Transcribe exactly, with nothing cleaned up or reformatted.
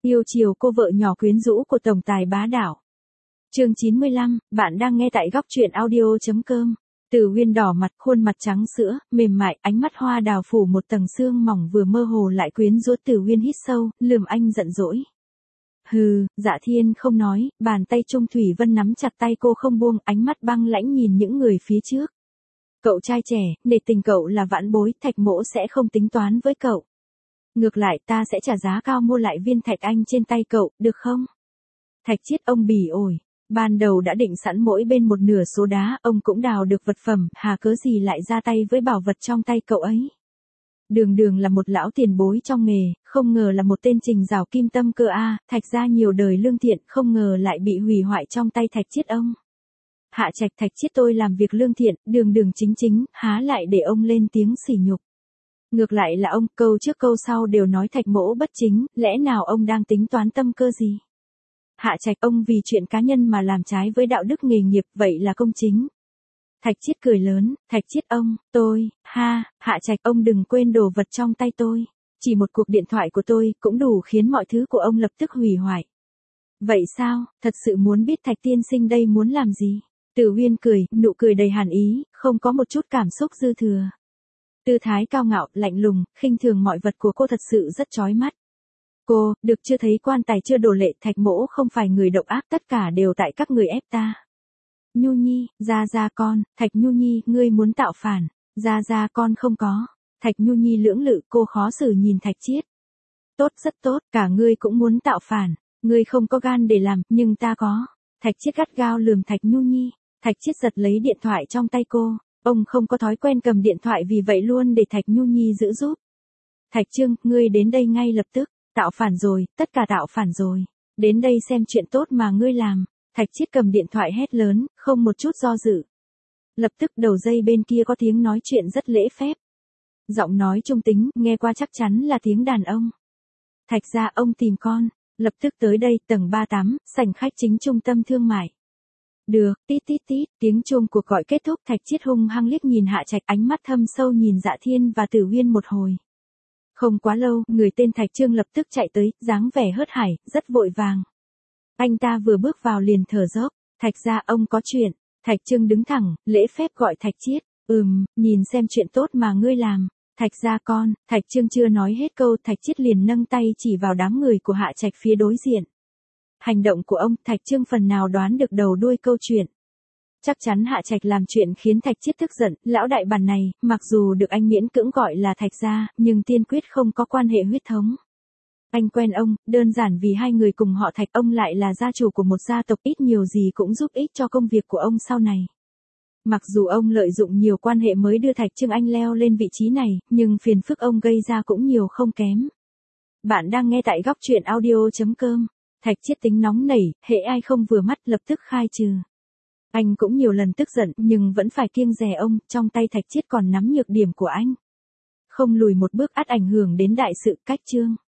Yêu chiều cô vợ nhỏ quyến rũ của tổng tài bá đạo. Chương chín mươi lăm, bạn đang nghe tại góc truyện audio chấm com. Từ Huyên đỏ mặt, khuôn mặt trắng sữa, mềm mại, ánh mắt hoa đào phủ một tầng sương mỏng vừa mơ hồ lại quyến rũ. Từ Huyên hít sâu, lườm anh giận dỗi. Hừ, Dạ Thiên không nói, bàn tay Trung Thủy Vân nắm chặt tay cô không buông, ánh mắt băng lãnh nhìn những người phía trước. Cậu trai trẻ, nể tình cậu là vãn bối, Thạch Mỗ sẽ không tính toán với cậu. Ngược lại ta sẽ trả giá cao mua lại viên thạch anh trên tay cậu, được không? Thạch Chiết ông bỉ ổi. Ban đầu đã định sẵn mỗi bên một nửa số đá, ông cũng đào được vật phẩm, hà cớ gì lại ra tay với bảo vật trong tay cậu ấy. Đường đường là một lão tiền bối trong nghề, không ngờ là một tên trình rào kim tâm cơ a, Thạch gia nhiều đời lương thiện, không ngờ lại bị hủy hoại trong tay Thạch Chiết ông. Hạ Trạch Thạch Chiết tôi làm việc lương thiện, đường đường chính chính, há lại để ông lên tiếng sỉ nhục. Ngược lại là ông, câu trước câu sau đều nói Thạch Mỗ bất chính, lẽ nào ông đang tính toán tâm cơ gì? Hạ Trạch ông vì chuyện cá nhân mà làm trái với đạo đức nghề nghiệp, vậy là công chính. Thạch Chiết cười lớn, Thạch Chiết ông, tôi, ha, Hạ Trạch ông đừng quên đồ vật trong tay tôi. Chỉ một cuộc điện thoại của tôi cũng đủ khiến mọi thứ của ông lập tức hủy hoại. Vậy sao, thật sự muốn biết Thạch tiên sinh đây muốn làm gì? Từ Huyên cười, nụ cười đầy hàn ý, không có một chút cảm xúc dư thừa. Tư thái cao ngạo, lạnh lùng, khinh thường mọi vật của cô thật sự rất chói mắt. Cô, được chưa thấy quan tài chưa đổ lệ, Thạch Mỗ không phải người độc ác, tất cả đều tại các người ép ta. Nhu Nhi, ra ra con, Thạch Nhu Nhi, ngươi muốn tạo phản, ra ra con không có. Thạch Nhu Nhi lưỡng lự, cô khó xử nhìn Thạch Chiết. Tốt, rất tốt, cả ngươi cũng muốn tạo phản, ngươi không có gan để làm, nhưng ta có. Thạch Chiết gắt gao lườm Thạch Nhu Nhi, Thạch Chiết giật lấy điện thoại trong tay cô. Ông không có thói quen cầm điện thoại vì vậy luôn để Thạch Nhu Nhi giữ giúp. Thạch Trương, ngươi đến đây ngay lập tức, tạo phản rồi, tất cả tạo phản rồi. Đến đây xem chuyện tốt mà ngươi làm. Thạch Chiết cầm điện thoại hét lớn, không một chút do dự. Lập tức đầu dây bên kia có tiếng nói chuyện rất lễ phép. Giọng nói trung tính, nghe qua chắc chắn là tiếng đàn ông. Thạch gia ông tìm con, lập tức tới đây, tầng ba mươi tám, sảnh khách chính trung tâm thương mại. Được, tít tít tít, tiếng chuông cuộc gọi kết thúc. Thạch Chiết hung hăng liếc nhìn Hạ Trạch, ánh mắt thâm sâu nhìn Dạ Thiên và Tử Huyên một hồi. Không quá lâu, người tên Thạch Trương lập tức chạy tới, dáng vẻ hớt hải, rất vội vàng. Anh ta vừa bước vào liền thở dốc, Thạch gia ông có chuyện. Thạch Trương đứng thẳng, lễ phép gọi Thạch Chiết, ừm, nhìn xem chuyện tốt mà ngươi làm. Thạch gia con, Thạch Trương chưa nói hết câu, Thạch Chiết liền nâng tay chỉ vào đám người của Hạ Trạch phía đối diện. Hành động của ông, Thạch Trương phần nào đoán được đầu đuôi câu chuyện. Chắc chắn Hạ Trạch làm chuyện khiến Thạch Chiết tức giận, lão đại bản này, mặc dù được anh miễn cưỡng gọi là Thạch gia, nhưng tiên quyết không có quan hệ huyết thống. Anh quen ông, đơn giản vì hai người cùng họ Thạch, ông lại là gia chủ của một gia tộc, ít nhiều gì cũng giúp ích cho công việc của ông sau này. Mặc dù ông lợi dụng nhiều quan hệ mới đưa Thạch Trương Anh leo lên vị trí này, nhưng phiền phức ông gây ra cũng nhiều không kém. Bạn đang nghe tại góc truyện audio chấm com. Thạch Chiết tính nóng nảy, hễ ai không vừa mắt lập tức khai trừ. Anh cũng nhiều lần tức giận, nhưng vẫn phải kiêng dè ông, trong tay Thạch Chiết còn nắm nhược điểm của anh. Không lùi một bước ắt ảnh hưởng đến đại sự. Cách chương.